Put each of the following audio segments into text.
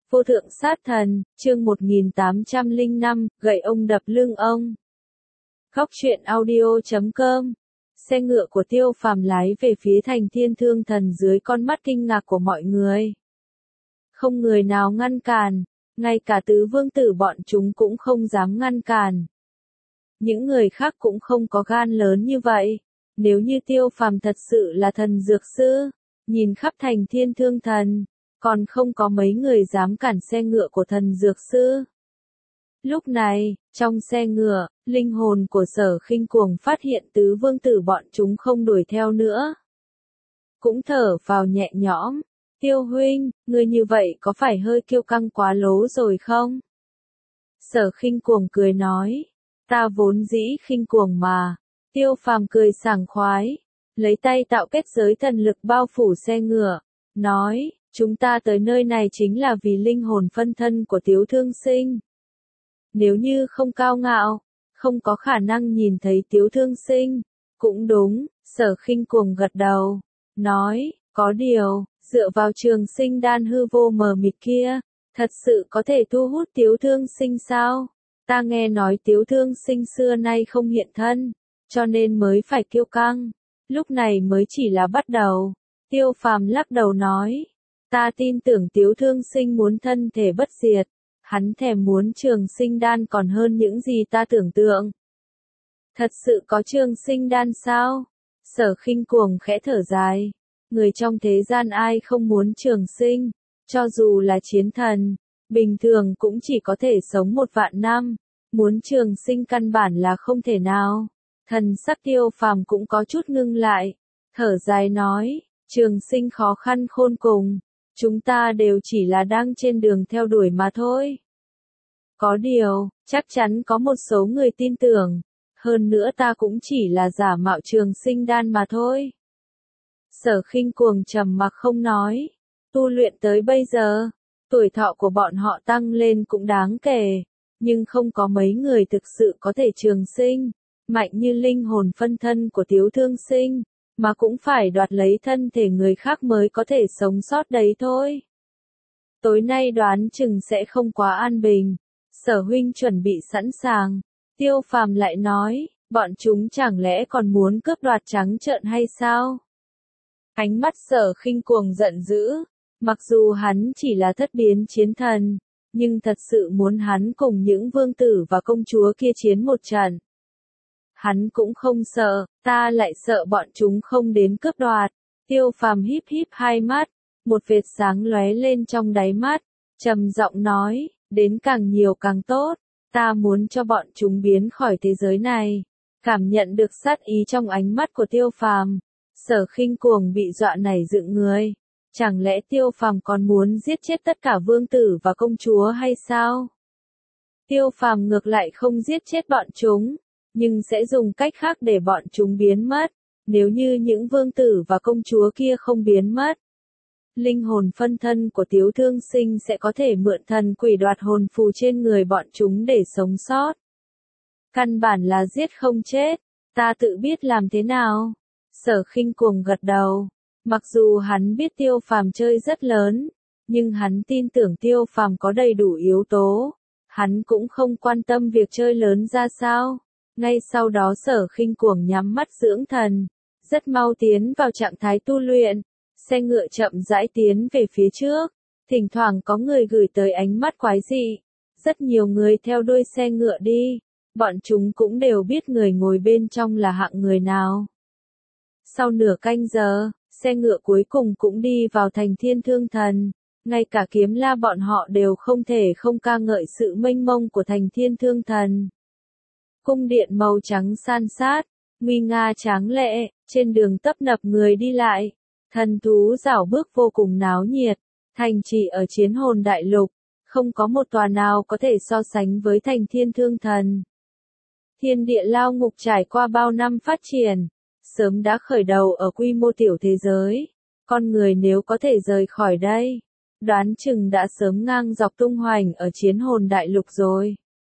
Vô thượng sát thần, chương 1805, gậy ông đập lưng ông. Góc truyện audio.com. Xe ngựa của Tiêu Phàm lái về phía thành Thiên Thương Thần dưới con mắt kinh ngạc của mọi người. Không người nào ngăn cản, ngay cả tứ vương tử bọn chúng cũng không dám ngăn cản. Những người khác cũng không có gan lớn như vậy. Nếu như Tiêu Phàm thật sự là thần dược sư, nhìn khắp thành Thiên Thương Thần, còn không có mấy người dám cản xe ngựa của thần dược sư. Lúc này, trong xe ngựa, linh hồn của Sở Khinh Cuồng phát hiện tứ vương tử bọn chúng không đuổi theo nữa. Cũng thở vào nhẹ nhõm, Tiêu huynh, ngươi như vậy có phải hơi kiêu căng quá lố rồi không? Sở Khinh Cuồng cười nói, ta vốn dĩ khinh cuồng mà. Tiêu Phàm cười sảng khoái, lấy tay tạo kết giới thần lực bao phủ xe ngựa, nói, chúng ta tới nơi này chính là vì linh hồn phân thân của Tiếu Thương Sinh. Nếu như không cao ngạo, không có khả năng nhìn thấy Tiếu Thương Sinh. Cũng đúng, Sở Khinh Cuồng gật đầu, nói, có điều, dựa vào trường sinh đan hư vô mờ mịt kia, thật sự có thể thu hút Tiếu Thương Sinh sao? Ta nghe nói Tiếu Thương Sinh xưa nay không hiện thân, cho nên mới phải kiêu căng. Lúc này mới chỉ là bắt đầu. Tiêu Phàm lắc đầu nói, ta tin tưởng Tiếu Thương Sinh muốn thân thể bất diệt, hắn thèm muốn trường sinh đan còn hơn những gì ta tưởng tượng. Thật sự có trường sinh đan sao? Sở Khinh Cuồng khẽ thở dài, người trong thế gian ai không muốn trường sinh, cho dù là chiến thần, bình thường cũng chỉ có thể sống 1.000.000 năm, muốn trường sinh căn bản là không thể nào. Thần sắc Tiêu Phàm cũng có chút ngưng lại, thở dài nói, trường sinh khó khăn khôn cùng, chúng ta đều chỉ là đang trên đường theo đuổi mà thôi. Có điều, chắc chắn có một số người tin tưởng, hơn nữa ta cũng chỉ là giả mạo trường sinh đan mà thôi. Sở Khinh Cuồng trầm mặc không nói, tu luyện tới bây giờ, tuổi thọ của bọn họ tăng lên cũng đáng kể, nhưng không có mấy người thực sự có thể trường sinh. Mạnh như linh hồn phân thân của Tiếu Thương Sinh, mà cũng phải đoạt lấy thân thể người khác mới có thể sống sót đấy thôi. Tối nay đoán chừng sẽ không quá an bình. Sở huynh chuẩn bị sẵn sàng. Tiêu Phàm lại nói, bọn chúng chẳng lẽ còn muốn cướp đoạt trắng trợn hay sao? Ánh mắt Sở Khinh Cuồng giận dữ, mặc dù hắn chỉ là thất biến chiến thần, nhưng thật sự muốn hắn cùng những vương tử và công chúa kia chiến một trận. Hắn cũng không sợ, ta lại sợ bọn chúng không đến cướp đoạt. Tiêu Phàm híp híp hai mắt, một vệt sáng lóe lên trong đáy mắt, trầm giọng nói, đến càng nhiều càng tốt, ta muốn cho bọn chúng biến khỏi thế giới này. Cảm nhận được sát ý trong ánh mắt của Tiêu Phàm, Sở Khinh Cuồng bị dọa nảy dựng người. Chẳng lẽ Tiêu Phàm còn muốn giết chết tất cả vương tử và công chúa hay sao? Tiêu Phàm ngược lại không giết chết bọn chúng, nhưng sẽ dùng cách khác để bọn chúng biến mất. Nếu như những vương tử và công chúa kia không biến mất, linh hồn phân thân của Tiếu Thương Sinh sẽ có thể mượn thần quỷ đoạt hồn phù trên người bọn chúng để sống sót. Căn bản là giết không chết, ta tự biết làm thế nào. Sở Khinh Cuồng gật đầu, mặc dù hắn biết Tiêu Phàm chơi rất lớn, nhưng hắn tin tưởng Tiêu Phàm có đầy đủ yếu tố. Hắn cũng không quan tâm việc chơi lớn ra sao. Ngay sau đó Sở Khinh Cuồng nhắm mắt dưỡng thần, rất mau tiến vào trạng thái tu luyện. Xe ngựa chậm rãi tiến về phía trước, thỉnh thoảng có người gửi tới ánh mắt quái dị. Rất nhiều người theo đuôi xe ngựa đi, bọn chúng cũng đều biết người ngồi bên trong là hạng người nào. Sau nửa canh giờ, xe ngựa cuối cùng cũng đi vào thành Thiên Thương Thần. Ngay cả Kiếm La bọn họ đều không thể không ca ngợi sự mênh mông của thành Thiên Thương Thần. Cung điện màu trắng san sát, nguy nga tráng lệ, trên đường tấp nập người đi lại, thần thú rảo bước vô cùng náo nhiệt. Thành trì ở Chiến Hồn Đại Lục, không có một tòa nào có thể so sánh với thành Thiên Thương Thần. Thiên địa lao ngục trải qua bao năm phát triển, sớm đã khởi đầu ở quy mô tiểu thế giới. Con người nếu có thể rời khỏi đây, đoán chừng đã sớm ngang dọc tung hoành ở Chiến Hồn Đại Lục rồi.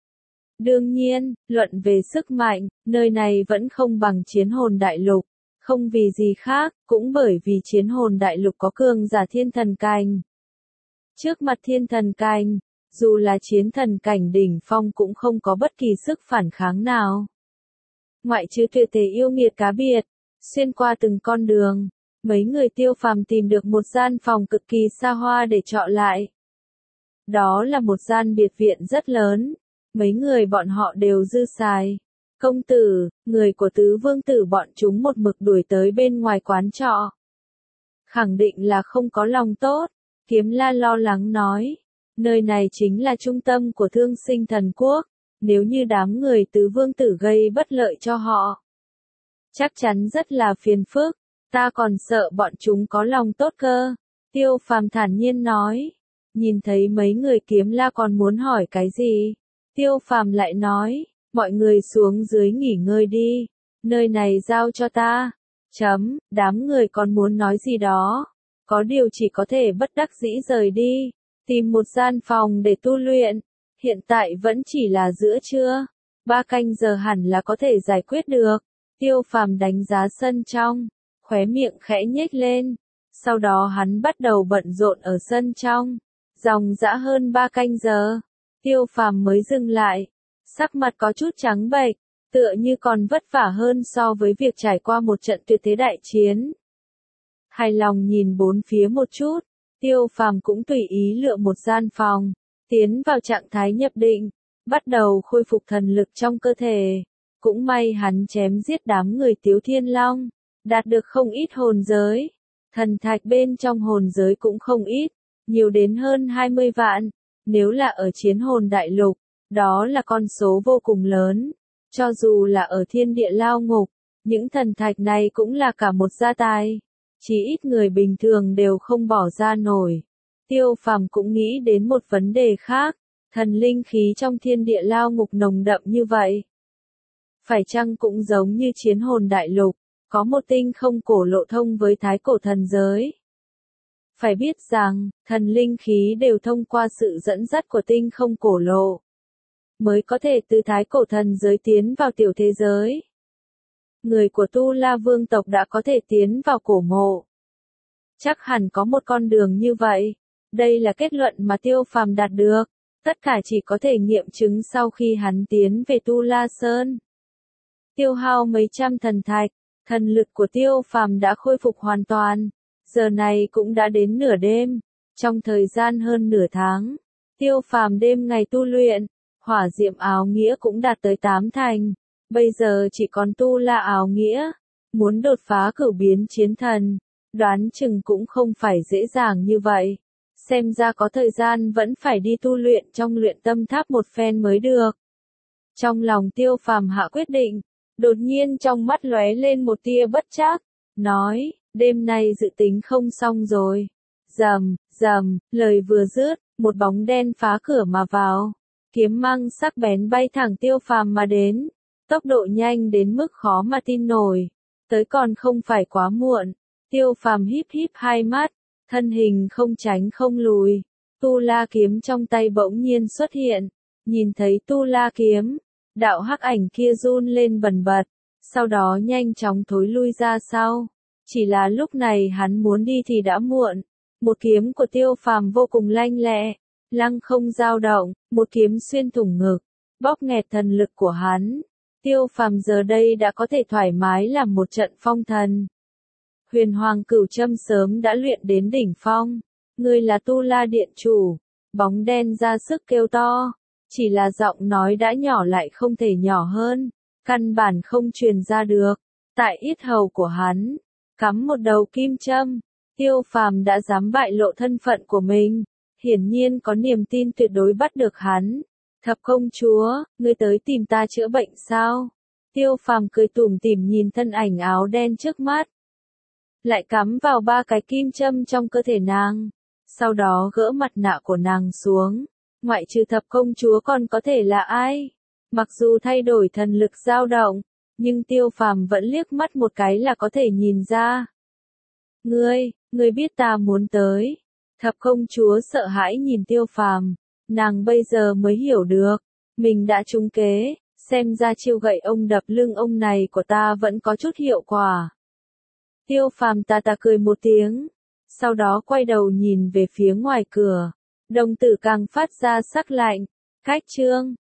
Đương nhiên, luận về sức mạnh, nơi này vẫn không bằng Chiến Hồn Đại Lục, không vì gì khác, cũng bởi vì Chiến Hồn Đại Lục có cường giả thiên thần cảnh. Trước mặt thiên thần cảnh, dù là chiến thần cảnh đỉnh phong cũng không có bất kỳ sức phản kháng nào. Ngoại trừ tuyệt thế yêu nghiệt cá biệt, xuyên qua từng con đường, mấy người Tiêu Phàm tìm được một gian phòng cực kỳ xa hoa để trọ lại. Đó là một gian biệt viện rất lớn, mấy người bọn họ đều dư xài. Công tử, người của tứ vương tử bọn chúng một mực đuổi tới bên ngoài quán trọ. Khẳng định là không có lòng tốt, Kiếm La lo lắng nói. Nơi này chính là trung tâm của Thương Sinh Thần Quốc, nếu như đám người tứ vương tử gây bất lợi cho họ, chắc chắn rất là phiền phức, ta còn sợ bọn chúng có lòng tốt cơ. Tiêu Phàm thản nhiên nói. Nhìn thấy mấy người Kiếm La còn muốn hỏi cái gì, Tiêu Phàm lại nói, mọi người xuống dưới nghỉ ngơi đi, nơi này giao cho ta. Đám người còn muốn nói gì đó, có điều chỉ có thể bất đắc dĩ rời đi, tìm một gian phòng để tu luyện. Hiện tại vẫn chỉ là giữa trưa, 3 canh giờ hẳn là có thể giải quyết được. Tiêu Phàm đánh giá sân trong, khóe miệng khẽ nhếch lên, sau đó hắn bắt đầu bận rộn ở sân trong. Dòng dã hơn 3 canh giờ, Tiêu Phàm mới dừng lại, sắc mặt có chút trắng bệch, tựa như còn vất vả hơn so với việc trải qua một trận tuyệt thế đại chiến. Hài lòng nhìn bốn phía một chút, Tiêu Phàm cũng tùy ý lựa một gian phòng, tiến vào trạng thái nhập định, bắt đầu khôi phục thần lực trong cơ thể. Cũng may hắn chém giết đám người Tiếu Thiên Long, đạt được không ít hồn giới. Thần thạch bên trong hồn giới cũng không ít, nhiều đến hơn 20 vạn. Nếu là ở chiến hồn đại lục, đó là con số vô cùng lớn. Cho dù là ở thiên địa lao ngục, những thần thạch này cũng là cả một gia tài. Chỉ ít người bình thường đều không bỏ ra nổi. Tiêu Phàm cũng nghĩ đến một vấn đề khác, thần linh khí trong thiên địa lao ngục nồng đậm như vậy. Phải chăng cũng giống như chiến hồn đại lục, có một tinh không cổ lộ thông với thái cổ thần giới? Phải biết rằng, thần linh khí đều thông qua sự dẫn dắt của tinh không cổ lộ, mới có thể từ thái cổ thần giới tiến vào tiểu thế giới. Người của Tu La Vương tộc đã có thể tiến vào cổ mộ. Chắc hẳn có một con đường như vậy. Đây là kết luận mà Tiêu Phàm đạt được. Tất cả chỉ có thể nghiệm chứng sau khi hắn tiến về Tu La Sơn. Tiêu hao mấy trăm thần thạch, thần lực của Tiêu Phàm đã khôi phục hoàn toàn. Giờ này cũng đã đến nửa đêm. Trong thời gian hơn nửa tháng, Tiêu Phàm đêm ngày tu luyện, hỏa diệm áo nghĩa cũng đạt tới 8 thành. Bây giờ chỉ còn Tu La áo nghĩa. Muốn đột phá cửu biến chiến thần, đoán chừng cũng không phải dễ dàng như vậy. Xem ra có thời gian vẫn phải đi tu luyện trong luyện tâm tháp một phen mới được. Trong lòng Tiêu Phàm hạ quyết định, đột nhiên trong mắt lóe lên một tia bất trắc, nói, đêm nay dự tính không xong rồi. Rầm, lời vừa dứt, một bóng đen phá cửa mà vào, kiếm mang sắc bén bay thẳng Tiêu Phàm mà đến, tốc độ nhanh đến mức khó mà tin nổi, tới còn không phải quá muộn. Tiêu Phàm híp hai mắt, thân hình không tránh không lùi, Tu La kiếm trong tay bỗng nhiên xuất hiện, nhìn thấy Tu La kiếm, đạo hắc ảnh kia run lên bần bật, sau đó nhanh chóng thối lui ra sau. Chỉ là lúc này hắn muốn đi thì đã muộn, một kiếm của Tiêu Phàm vô cùng lanh lẹ, lăng không dao động, một kiếm xuyên thủng ngực, bóp nghẹt thần lực của hắn. Tiêu Phàm giờ đây đã có thể thoải mái làm một trận phong thần. Huyền Hoàng Cửu Châm sớm đã luyện đến đỉnh phong, ngươi là Tu La điện chủ, bóng đen ra sức kêu to, chỉ là giọng nói đã nhỏ lại không thể nhỏ hơn, căn bản không truyền ra được. Tại yết hầu của hắn, cắm một đầu kim châm, Tiêu Phàm đã dám bại lộ thân phận của mình, hiển nhiên có niềm tin tuyệt đối bắt được hắn. Thập công chúa, ngươi tới tìm ta chữa bệnh sao? Tiêu Phàm cười tủm tỉm nhìn thân ảnh áo đen trước mắt, lại cắm vào 3 cái kim châm trong cơ thể nàng, sau đó gỡ mặt nạ của nàng xuống. Ngoại trừ thập công chúa còn có thể là ai? Mặc dù thay đổi thần lực dao động, nhưng Tiêu Phàm vẫn liếc mắt một cái là có thể nhìn ra. Ngươi biết ta muốn tới. Thập công chúa sợ hãi nhìn Tiêu Phàm, nàng bây giờ mới hiểu được, mình đã trúng kế, xem ra chiêu gậy ông đập lưng ông này của ta vẫn có chút hiệu quả. Tiêu Phàm tà cười một tiếng, sau đó quay đầu nhìn về phía ngoài cửa, Đồng tử càng phát ra sắc lạnh. Khách trương.